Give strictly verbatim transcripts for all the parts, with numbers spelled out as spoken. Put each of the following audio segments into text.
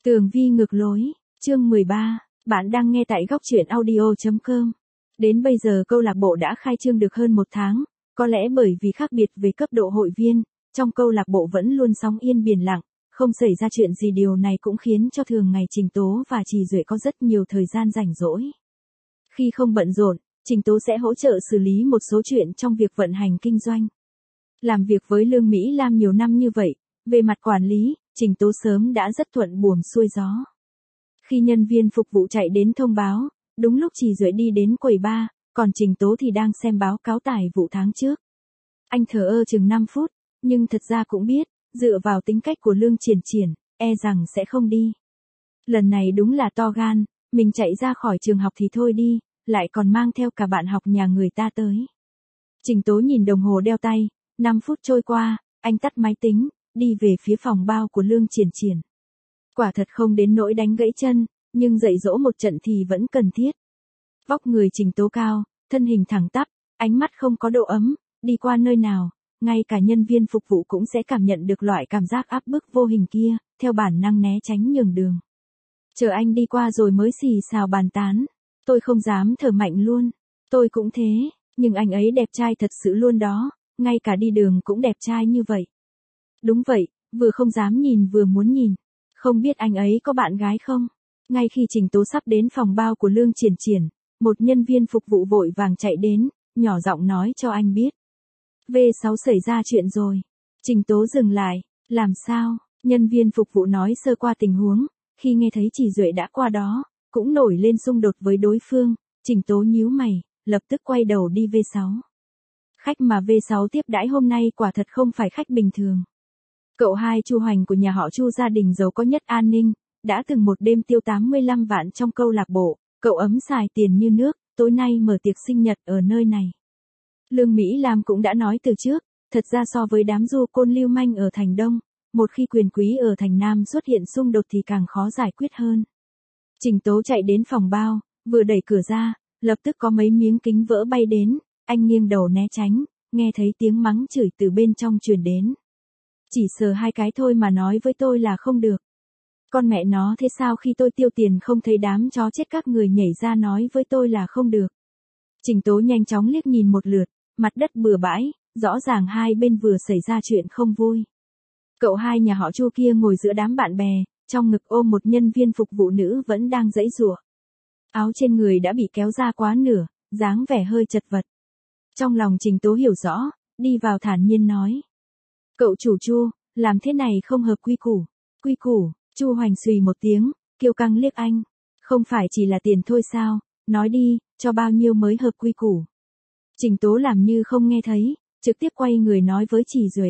Tường vi ngược lối, chương mười ba, bạn đang nghe tại góc truyện audio chấm com. Đến bây giờ câu lạc bộ đã khai trương được hơn một tháng, có lẽ bởi vì khác biệt về cấp độ hội viên, trong câu lạc bộ vẫn luôn sóng yên biển lặng, không xảy ra chuyện gì, điều này cũng khiến cho thường ngày Trình Tố và Trì Duệ có rất nhiều thời gian rảnh rỗi. Khi không bận rộn, Trình Tố sẽ hỗ trợ xử lý một số chuyện trong việc vận hành kinh doanh. Làm việc với Lương Mỹ Lam nhiều năm như vậy, về mặt quản lý, Trình Tố sớm đã rất thuận buồm xuôi gió. Khi nhân viên phục vụ chạy đến thông báo, đúng lúc Trì Duệ đi đến quầy bar, còn Trình Tố thì đang xem báo cáo tài vụ tháng trước. Anh thờ ơ chừng năm phút, nhưng thật ra cũng biết, dựa vào tính cách của Lương Triển Triển, e rằng sẽ không đi. Lần này đúng là to gan, mình chạy ra khỏi trường học thì thôi đi, lại còn mang theo cả bạn học nhà người ta tới. Trình Tố nhìn đồng hồ đeo tay, năm phút trôi qua, anh tắt máy tính, đi về phía phòng bao của Lương Triển Triển. Quả thật không đến nỗi đánh gãy chân, nhưng dạy dỗ một trận thì vẫn cần thiết. Vóc người Trình Tố cao, thân hình thẳng tắp, ánh mắt không có độ ấm, đi qua nơi nào, ngay cả nhân viên phục vụ cũng sẽ cảm nhận được loại cảm giác áp bức vô hình kia, theo bản năng né tránh nhường đường. Chờ anh đi qua rồi mới xì xào bàn tán, tôi không dám thở mạnh luôn, tôi cũng thế, nhưng anh ấy đẹp trai thật sự luôn đó, ngay cả đi đường cũng đẹp trai như vậy. Đúng vậy, vừa không dám nhìn vừa muốn nhìn, không biết anh ấy có bạn gái không? Ngay khi Trình Tố sắp đến phòng bao của Lương Triển Triển, một nhân viên phục vụ vội vàng chạy đến, nhỏ giọng nói cho anh biết. vê sáu xảy ra chuyện rồi. Trình Tố dừng lại, làm sao? Nhân viên phục vụ nói sơ qua tình huống, khi nghe thấy Trì Duệ đã qua đó, cũng nổi lên xung đột với đối phương, Trình Tố nhíu mày, lập tức quay đầu đi vê sáu. Khách mà vê sáu tiếp đãi hôm nay quả thật không phải khách bình thường. Cậu hai Chu Hoành của nhà họ Chu, gia đình giàu có nhất An Ninh, đã từng một đêm tiêu tám mươi lăm vạn trong câu lạc bộ, cậu ấm xài tiền như nước, tối nay mở tiệc sinh nhật ở nơi này. Lương Mỹ Lam cũng đã nói từ trước, thật ra so với đám du côn lưu manh ở thành Đông, một khi quyền quý ở thành Nam xuất hiện xung đột thì càng khó giải quyết hơn. Trình Tố chạy đến phòng bao, vừa đẩy cửa ra, lập tức có mấy miếng kính vỡ bay đến, anh nghiêng đầu né tránh, nghe thấy tiếng mắng chửi từ bên trong truyền đến. Chỉ sờ hai cái thôi mà nói với tôi là không được. Con mẹ nó, thế sao khi tôi tiêu tiền không thấy đám chó chết các người nhảy ra nói với tôi là không được. Trình Tố nhanh chóng liếc nhìn một lượt, mặt đất bừa bãi, rõ ràng hai bên vừa xảy ra chuyện không vui. Cậu hai nhà họ Chu kia ngồi giữa đám bạn bè, trong ngực ôm một nhân viên phục vụ nữ vẫn đang giãy giụa. Áo trên người đã bị kéo ra quá nửa, dáng vẻ hơi chật vật. Trong lòng Trình Tố hiểu rõ, đi vào thản nhiên nói. Cậu chủ Chu, làm thế này không hợp quy củ. Quy củ, Chu Hoành xùy một tiếng, kiêu căng liếc anh. Không phải chỉ là tiền thôi sao, nói đi, cho bao nhiêu mới hợp quy củ. Trình Tố làm như không nghe thấy, trực tiếp quay người nói với Trì Duệ.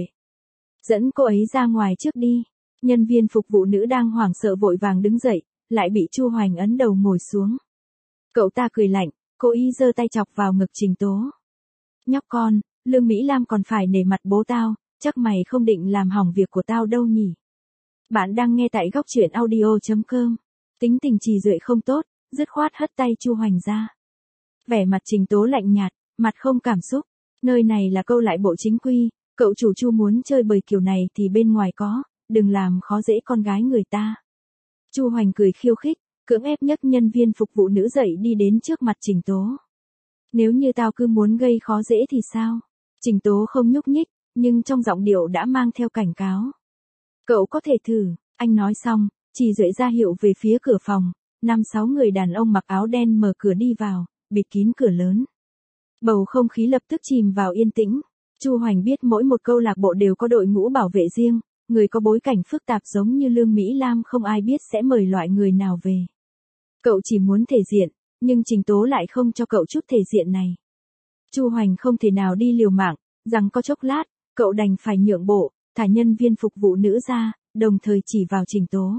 Dẫn cô ấy ra ngoài trước đi. Nhân viên phục vụ nữ đang hoảng sợ vội vàng đứng dậy, lại bị Chu Hoành ấn đầu ngồi xuống. Cậu ta cười lạnh, cố ý giơ tay chọc vào ngực Trình Tố. Nhóc con, Lương Mỹ Lam còn phải nể mặt bố tao, chắc mày không định làm hỏng việc của tao đâu nhỉ. Bạn đang nghe tại góc truyện audio chấm com. Tính tình Trì Duệ không tốt, dứt khoát hất tay Chu Hoành ra. Vẻ mặt Trình Tố lạnh nhạt, mặt không cảm xúc. Nơi này là câu lạc bộ chính quy, cậu chủ Chu muốn chơi bời kiểu này thì bên ngoài có, đừng làm khó dễ con gái người ta. Chu Hoành cười khiêu khích, cưỡng ép nhấc nhân viên phục vụ nữ dậy đi đến trước mặt Trình Tố. Nếu như tao cứ muốn gây khó dễ thì sao? Trình Tố không nhúc nhích, nhưng trong giọng điệu đã mang theo cảnh cáo. Cậu có thể thử, anh nói xong, Trì Duệ ra hiệu về phía cửa phòng, năm sáu người đàn ông mặc áo đen mở cửa đi vào, bịt kín cửa lớn. Bầu không khí lập tức chìm vào yên tĩnh. Chu Hoành biết mỗi một câu lạc bộ đều có đội ngũ bảo vệ riêng, người có bối cảnh phức tạp giống như Lương Mỹ Lam không ai biết sẽ mời loại người nào về. Cậu chỉ muốn thể diện, nhưng Trình Tố lại không cho cậu chút thể diện này. Chu Hoành không thể nào đi liều mạng, rằng có chốc lát, cậu đành phải nhượng bộ, thả nhân viên phục vụ nữ ra, đồng thời chỉ vào Trình Tố.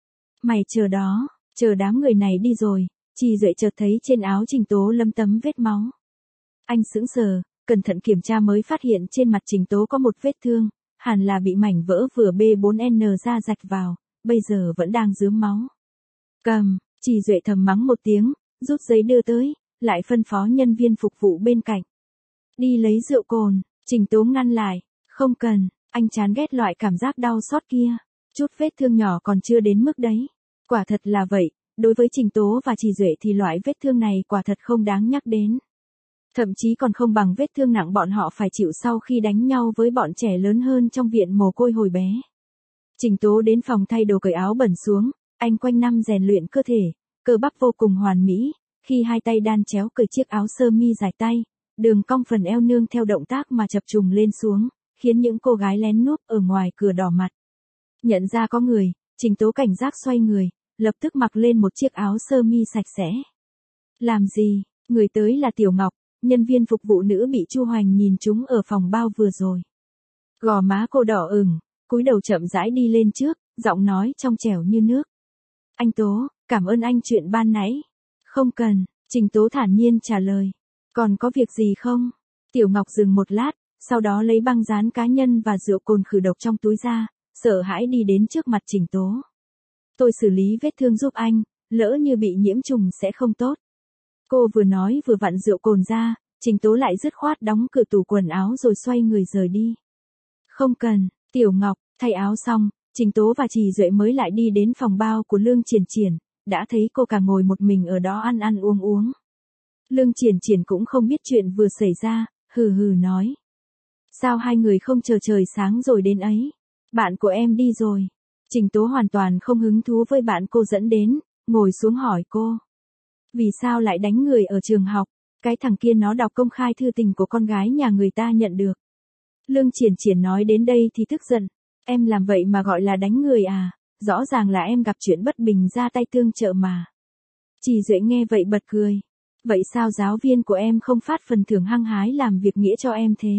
Mày chờ đó, chờ đám người này đi rồi. Trì Duệ chợt thấy trên áo Trình Tố lấm tấm vết máu. Anh sững sờ, cẩn thận kiểm tra mới phát hiện trên mặt Trình Tố có một vết thương, hẳn là bị mảnh vỡ vừa B bốn N ra rạch vào, bây giờ vẫn đang rướm máu. Cầm, Trì Duệ thầm mắng một tiếng, rút giấy đưa tới, lại phân phó nhân viên phục vụ bên cạnh. Đi lấy rượu cồn. Trình Tố ngăn lại, không cần, anh chán ghét loại cảm giác đau xót kia, chút vết thương nhỏ còn chưa đến mức đấy. Quả thật là vậy, đối với Trình Tố và Trì Duệ thì loại vết thương này quả thật không đáng nhắc đến. Thậm chí còn không bằng vết thương nặng bọn họ phải chịu sau khi đánh nhau với bọn trẻ lớn hơn trong viện mồ côi hồi bé. Trình Tố đến phòng thay đồ cởi áo bẩn xuống, anh quanh năm rèn luyện cơ thể, cơ bắp vô cùng hoàn mỹ, khi hai tay đan chéo cởi chiếc áo sơ mi dài tay, đường cong phần eo nương theo động tác mà chập trùng lên xuống, khiến những cô gái lén núp ở ngoài cửa đỏ mặt. Nhận ra có người, Trình Tố cảnh giác xoay người, lập tức mặc lên một chiếc áo sơ mi sạch sẽ. Làm gì? Người tới là Tiểu Ngọc, nhân viên phục vụ nữ bị Chu Hoành nhìn trúng ở phòng bao vừa rồi. Gò má cô đỏ ửng, cúi đầu chậm rãi đi lên trước, giọng nói trong trẻo như nước. Anh Tố, cảm ơn anh chuyện ban nãy. Không cần, Trình Tố thản nhiên trả lời. Còn có việc gì không? Tiểu Ngọc dừng một lát, sau đó lấy băng dán cá nhân và rượu cồn khử độc trong túi ra, sợ hãi đi đến trước mặt Trình Tố. Tôi xử lý vết thương giúp anh, lỡ như bị nhiễm trùng sẽ không tốt. Cô vừa nói vừa vặn rượu cồn ra, Trình Tố lại dứt khoát đóng cửa tủ quần áo rồi xoay người rời đi. Không cần, Tiểu Ngọc, thay áo xong, Trình Tố và Trì Duệ mới lại đi đến phòng bao của Lương Triển Triển, đã thấy cô cả ngồi một mình ở đó ăn ăn uống uống. Lương Triển Triển cũng không biết chuyện vừa xảy ra, hừ hừ nói. Sao hai người không chờ trời sáng rồi đến ấy? Bạn của em đi rồi. Trình Tố hoàn toàn không hứng thú với bạn cô dẫn đến, ngồi xuống hỏi cô. Vì sao lại đánh người ở trường học? Cái thằng kia nó đọc công khai thư tình của con gái nhà người ta nhận được. Lương Triển Triển nói đến đây thì tức giận. Em làm vậy mà gọi là đánh người à? Rõ ràng là em gặp chuyện bất bình ra tay tương trợ mà. Trì Duệ nghe vậy bật cười. Vậy sao giáo viên của em không phát phần thưởng hăng hái làm việc nghĩa cho em thế?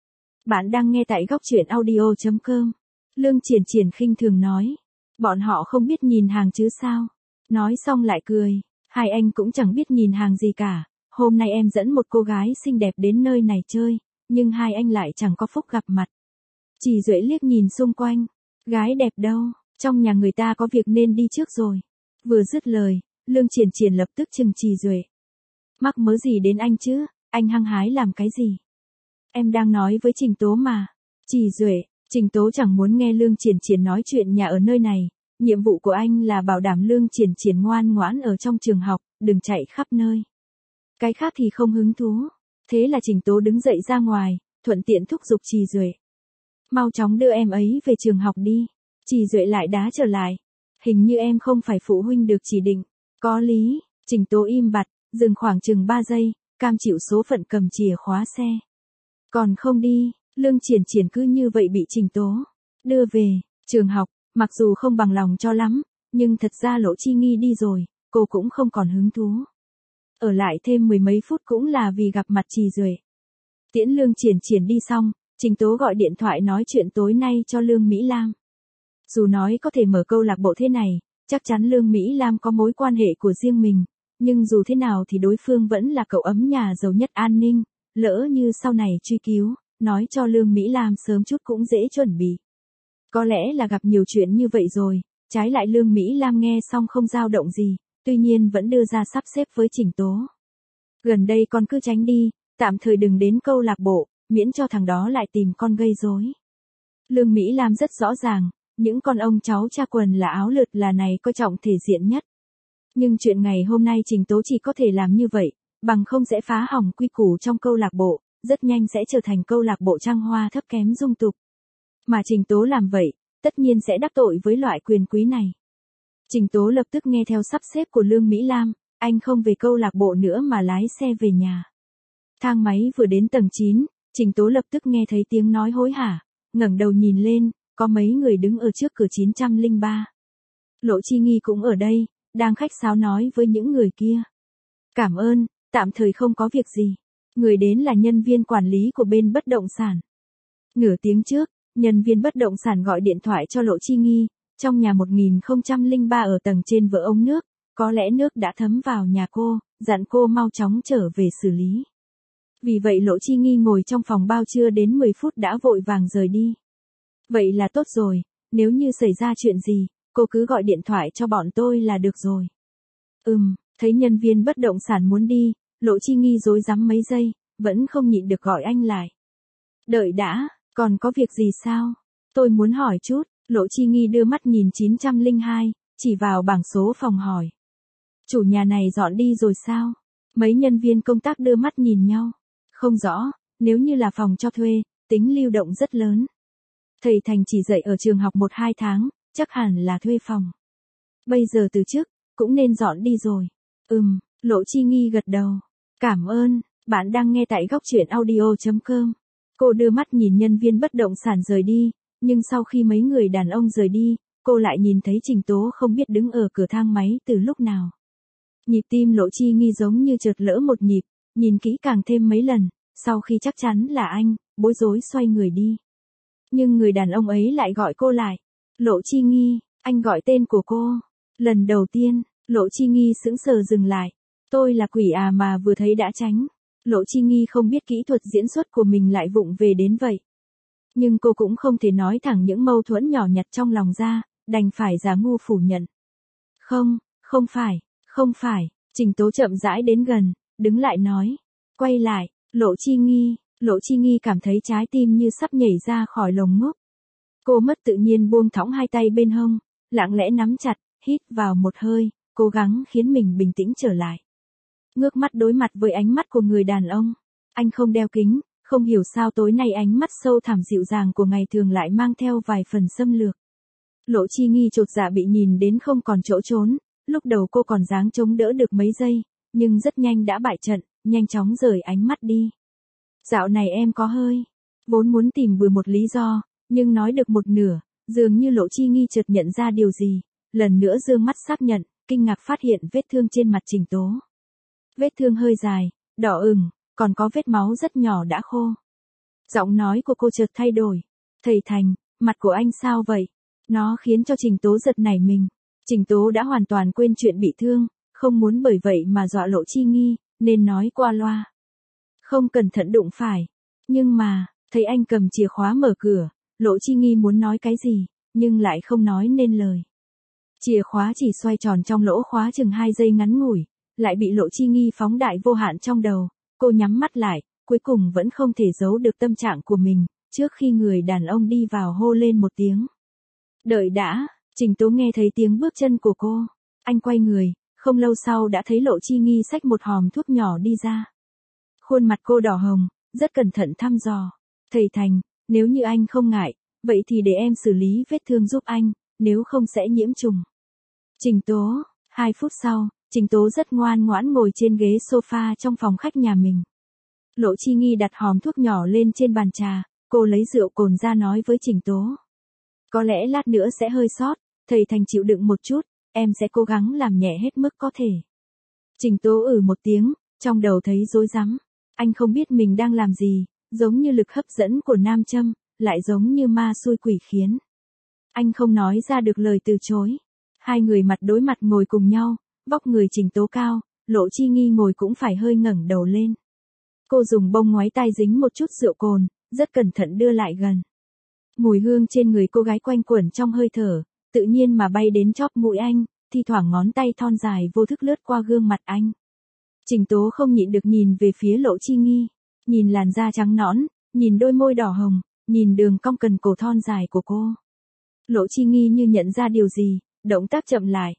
Bạn đang nghe tại góc truyện audio chấm com. Lương Triển Triển khinh thường nói. Bọn họ không biết nhìn hàng chứ sao? Nói xong lại cười. Hai anh cũng chẳng biết nhìn hàng gì cả. Hôm nay em dẫn một cô gái xinh đẹp đến nơi này chơi, nhưng hai anh lại chẳng có phúc gặp mặt. Trì Duệ liếc nhìn xung quanh. Gái đẹp đâu, trong nhà người ta có việc nên đi trước rồi. Vừa dứt lời, Lương Triển Triển lập tức chừng Trì Duệ. Mắc mớ gì đến anh chứ, anh hăng hái làm cái gì? Em đang nói với Trình Tố mà. Trì Duệ, Trình Tố chẳng muốn nghe Lương Triển Triển nói chuyện nhà ở nơi này. Nhiệm vụ của anh là bảo đảm Lương Triển Triển ngoan ngoãn ở trong trường học, đừng chạy khắp nơi. Cái khác thì không hứng thú. Thế là Trình Tố đứng dậy ra ngoài, thuận tiện thúc giục Trì Duệ. Mau chóng đưa em ấy về trường học đi. Trì Duệ lại đá trở lại. Hình như em không phải phụ huynh được chỉ định. Có lý, Trình Tố im bặt, dừng khoảng chừng ba giây, cam chịu số phận cầm chìa khóa xe. Còn không đi, Lương Triển Triển cứ như vậy bị Trình Tố đưa về trường học, mặc dù không bằng lòng cho lắm, nhưng thật ra Lỗ Chi Nghi đi rồi, cô cũng không còn hứng thú. Ở lại thêm mười mấy phút cũng là vì gặp mặt Trì Duệ. Tiễn Lương Triển Triển đi xong, Trình Tố gọi điện thoại nói chuyện tối nay cho Lương Mỹ Lam. Dù nói có thể mở câu lạc bộ thế này, chắc chắn Lương Mỹ Lam có mối quan hệ của riêng mình, nhưng dù thế nào thì đối phương vẫn là cậu ấm nhà giàu nhất An Ninh, lỡ như sau này truy cứu, nói cho Lương Mỹ Lam sớm chút cũng dễ chuẩn bị. Có lẽ là gặp nhiều chuyện như vậy rồi, trái lại Lương Mỹ Lam nghe xong không dao động gì, tuy nhiên vẫn đưa ra sắp xếp với Trình Tố. Gần đây con cứ tránh đi, tạm thời đừng đến câu lạc bộ, miễn cho thằng đó lại tìm con gây rối. Lương Mỹ Lam rất rõ ràng, những con ông cháu cha quần là áo lượt là này coi trọng thể diện nhất. Nhưng chuyện ngày hôm nay Trình Tố chỉ có thể làm như vậy, bằng không sẽ phá hỏng quy củ trong câu lạc bộ, rất nhanh sẽ trở thành câu lạc bộ trăng hoa thấp kém dung tục. Mà Trình Tố làm vậy, tất nhiên sẽ đắc tội với loại quyền quý này. Trình Tố lập tức nghe theo sắp xếp của Lương Mỹ Lam, anh không về câu lạc bộ nữa mà lái xe về nhà. Thang máy vừa đến tầng chín, Trình Tố lập tức nghe thấy tiếng nói hối hả, ngẩng đầu nhìn lên, có mấy người đứng ở trước cửa chín trăm lẻ ba. Lỗ Chi Nghi cũng ở đây, đang khách sáo nói với những người kia. Cảm ơn, tạm thời không có việc gì. Người đến là nhân viên quản lý của bên bất động sản. Nửa tiếng trước, nhân viên bất động sản gọi điện thoại cho Lỗ Chi Nghi, trong nhà một nghìn không trăm lẻ ba ở tầng trên vỡ ống nước, có lẽ nước đã thấm vào nhà cô, dặn cô mau chóng trở về xử lý. Vì vậy Lỗ Chi Nghi ngồi trong phòng bao chưa đến mười phút đã vội vàng rời đi. Vậy là tốt rồi, nếu như xảy ra chuyện gì, cô cứ gọi điện thoại cho bọn tôi là được rồi. Ừm, thấy nhân viên bất động sản muốn đi, Lỗ Chi Nghi rối rắm mấy giây, vẫn không nhịn được gọi anh lại. Đợi đã, còn có việc gì sao? Tôi muốn hỏi chút, Lỗ Chi Nghi đưa mắt nhìn chín trăm lẻ hai, chỉ vào bảng số phòng hỏi. Chủ nhà này dọn đi rồi sao? Mấy nhân viên công tác đưa mắt nhìn nhau. Không rõ, nếu như là phòng cho thuê, tính lưu động rất lớn. Thầy Thành chỉ dạy ở trường học một hai tháng, chắc hẳn là thuê phòng. Bây giờ từ chức, cũng nên dọn đi rồi. Ừm, Lộ Chi Nghi gật đầu. Cảm ơn, bạn đang nghe tại góc truyện audio chấm com. Cô đưa mắt nhìn nhân viên bất động sản rời đi, nhưng sau khi mấy người đàn ông rời đi, cô lại nhìn thấy Trình Tố không biết đứng ở cửa thang máy từ lúc nào. Nhịp tim Lộ Chi Nghi giống như chợt lỡ một nhịp, nhìn kỹ càng thêm mấy lần, sau khi chắc chắn là anh, bối rối xoay người đi. Nhưng người đàn ông ấy lại gọi cô lại. Lộ Chi Nghi, anh gọi tên của cô. Lần đầu tiên, Lộ Chi Nghi sững sờ dừng lại. Tôi là quỷ à mà vừa thấy đã tránh. Lộ Chi Nghi không biết kỹ thuật diễn xuất của mình lại vụng về đến vậy. Nhưng cô cũng không thể nói thẳng những mâu thuẫn nhỏ nhặt trong lòng ra, đành phải giả ngu phủ nhận. Không, không phải, không phải, Trình Tố chậm rãi đến gần, đứng lại nói. Quay lại, Lộ Chi Nghi, Lộ Chi Nghi cảm thấy trái tim như sắp nhảy ra khỏi lồng ngực. Cô mất tự nhiên buông thõng hai tay bên hông, lặng lẽ nắm chặt, hít vào một hơi, cố gắng khiến mình bình tĩnh trở lại. Ngước mắt đối mặt với ánh mắt của người đàn ông. Anh không đeo kính, không hiểu sao tối nay ánh mắt sâu thẳm dịu dàng của ngày thường lại mang theo vài phần xâm lược. Lộ Chi Nghi chột dạ bị nhìn đến không còn chỗ trốn, lúc đầu cô còn dáng chống đỡ được mấy giây, nhưng rất nhanh đã bại trận, nhanh chóng rời ánh mắt đi. Dạo này em có hơi, vốn muốn tìm bừa một lý do, nhưng nói được một nửa, dường như Lộ Chi Nghi chợt nhận ra điều gì, lần nữa dương mắt xác nhận, kinh ngạc phát hiện vết thương trên mặt Trình Tố. Vết thương hơi dài, đỏ ửng, còn có vết máu rất nhỏ đã khô. Giọng nói của cô chợt thay đổi. Thầy Thành, mặt của anh sao vậy? Nó khiến cho Trình Tố giật nảy mình. Trình Tố đã hoàn toàn quên chuyện bị thương, không muốn bởi vậy mà dọa Lộ Chi Nghi, nên nói qua loa. Không cẩn thận đụng phải. Nhưng mà, thấy anh cầm chìa khóa mở cửa, Lộ Chi Nghi muốn nói cái gì, nhưng lại không nói nên lời. Chìa khóa chỉ xoay tròn trong lỗ khóa chừng hai giây ngắn ngủi, lại bị Lộ Chi Nghi phóng đại vô hạn trong đầu. Cô nhắm mắt lại, cuối cùng vẫn không thể giấu được tâm trạng của mình, trước khi người đàn ông đi vào hô lên một tiếng. Đợi đã, Trình Tố nghe thấy tiếng bước chân của cô. Anh quay người, không lâu sau đã thấy Lộ Chi Nghi xách một hòm thuốc nhỏ đi ra. Khuôn mặt cô đỏ hồng, rất cẩn thận thăm dò. Thầy Thành, nếu như anh không ngại, vậy thì để em xử lý vết thương giúp anh, nếu không sẽ nhiễm trùng. Trình Tố, hai phút sau, Trình Tố rất ngoan ngoãn ngồi trên ghế sofa trong phòng khách nhà mình. Lộ Chi Nghi đặt hòm thuốc nhỏ lên trên bàn trà, cô lấy rượu cồn ra nói với Trình Tố. Có lẽ lát nữa sẽ hơi sót, thầy Thành chịu đựng một chút, em sẽ cố gắng làm nhẹ hết mức có thể. Trình Tố ừ một tiếng, trong đầu thấy rối rắm. Anh không biết mình đang làm gì, giống như lực hấp dẫn của nam châm, lại giống như ma xui quỷ khiến. Anh không nói ra được lời từ chối. Hai người mặt đối mặt ngồi cùng nhau, vóc người Trình Tố cao, Lộ Chi Nghi ngồi cũng phải hơi ngẩng đầu lên. Cô dùng bông ngoái tay dính một chút rượu cồn, rất cẩn thận đưa lại gần. Mùi hương trên người cô gái quanh quẩn trong hơi thở, tự nhiên mà bay đến chóp mũi anh, thi thoảng ngón tay thon dài vô thức lướt qua gương mặt anh. Trình Tố không nhịn được nhìn về phía Lộ Chi Nghi, nhìn làn da trắng nõn, nhìn đôi môi đỏ hồng, nhìn đường cong cần cổ thon dài của cô. Lộ Chi Nghi như nhận ra điều gì, động tác chậm lại.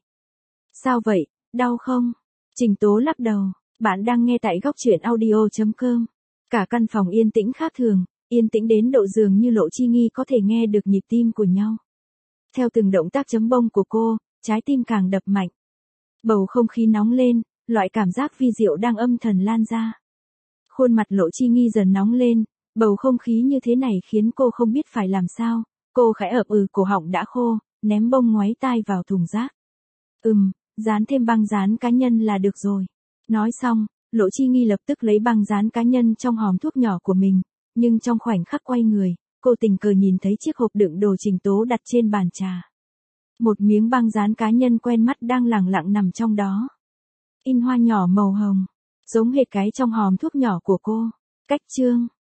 Sao vậy, đau không? Trình Tố lắc đầu, bạn đang nghe tại góc truyện audio chấm com. Cả căn phòng yên tĩnh khác thường, yên tĩnh đến độ dường như Lộ Chi Nghi có thể nghe được nhịp tim của nhau. Theo từng động tác chấm bông của cô, trái tim càng đập mạnh. Bầu không khí nóng lên, loại cảm giác vi diệu đang âm thầm lan ra. Khuôn mặt Lộ Chi Nghi dần nóng lên, bầu không khí như thế này khiến cô không biết phải làm sao. Cô khẽ ậm ừ, cổ họng đã khô, ném bông ngoáy tai vào thùng rác. Ừm, dán thêm băng dán cá nhân là được rồi. Nói xong, Lộ Chi Nghi lập tức lấy băng dán cá nhân trong hòm thuốc nhỏ của mình, nhưng trong khoảnh khắc quay người, cô tình cờ nhìn thấy chiếc hộp đựng đồ Trình Tố đặt trên bàn trà. Một miếng băng dán cá nhân quen mắt đang lẳng lặng nằm trong đó. In hoa nhỏ màu hồng, giống hệt cái trong hòm thuốc nhỏ của cô. Cách chương